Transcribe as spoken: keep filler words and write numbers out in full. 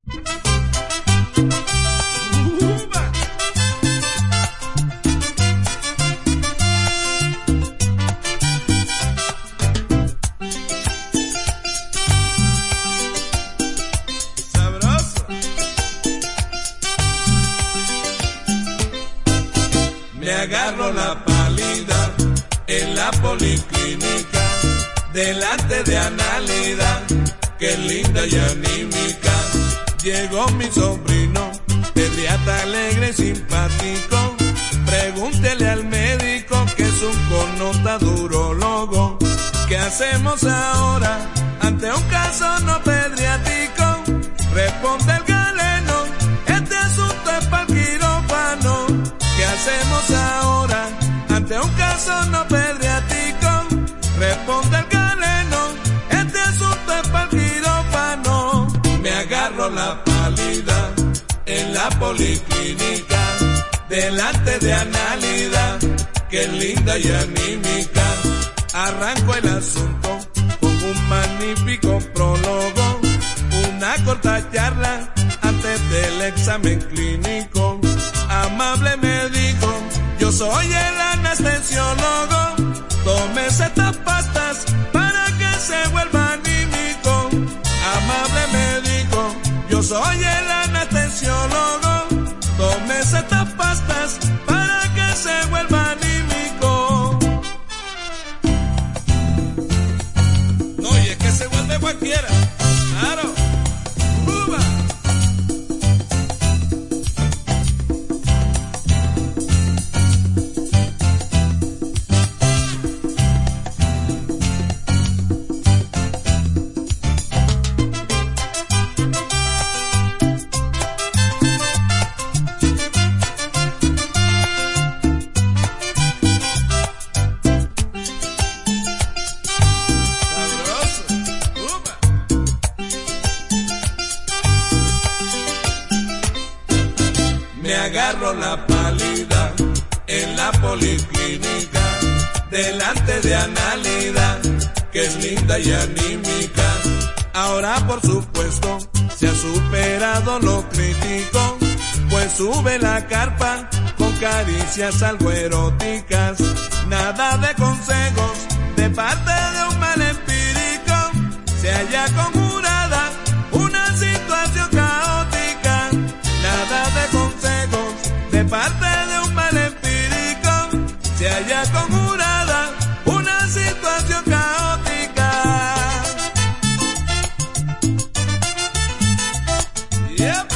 Me agarro la pálida en la policlínica, delante de Análida, que linda y anímica. Llegó mi sobrino, pediatra alegre y simpático. Pregúntele al médico que es un connotado urólogo. ¿Qué hacemos ahora ante un caso no pediátrico? Responde el galeno, este asunto es para el quirófano. ¿Qué hacemos ahora ante un caso no pediátrico? Responde el galeno, este asunto es para el quirófano. Me agarro la pálida en la policlínica, delante de Análida, que es linda y anímica. Arranco el asunto con un magnífico prólogo, una corta charla antes del examen clínico. Amable me dijo, yo soy el anestesiólogo, tómese estas pastas para que se vuelva anímico. Amable me dijo, yo soy el anestesiólogo, tómese estas pastas para que se vuelva anímico. No, y es que se vuelve cualquiera, claro. ¡Uva! Me agarro la pálida en la policlínica, delante de Análida, que es linda y anímica. Ahora por supuesto se ha superado lo crítico, pues sube la carpa con caricias algo eróticas. Nada de consejos de parte de un mal empírico, se halla conjurada una situación caótica. Nada de consejos de parte de un mal empírico, se haya conjurada una situación caótica. Yep.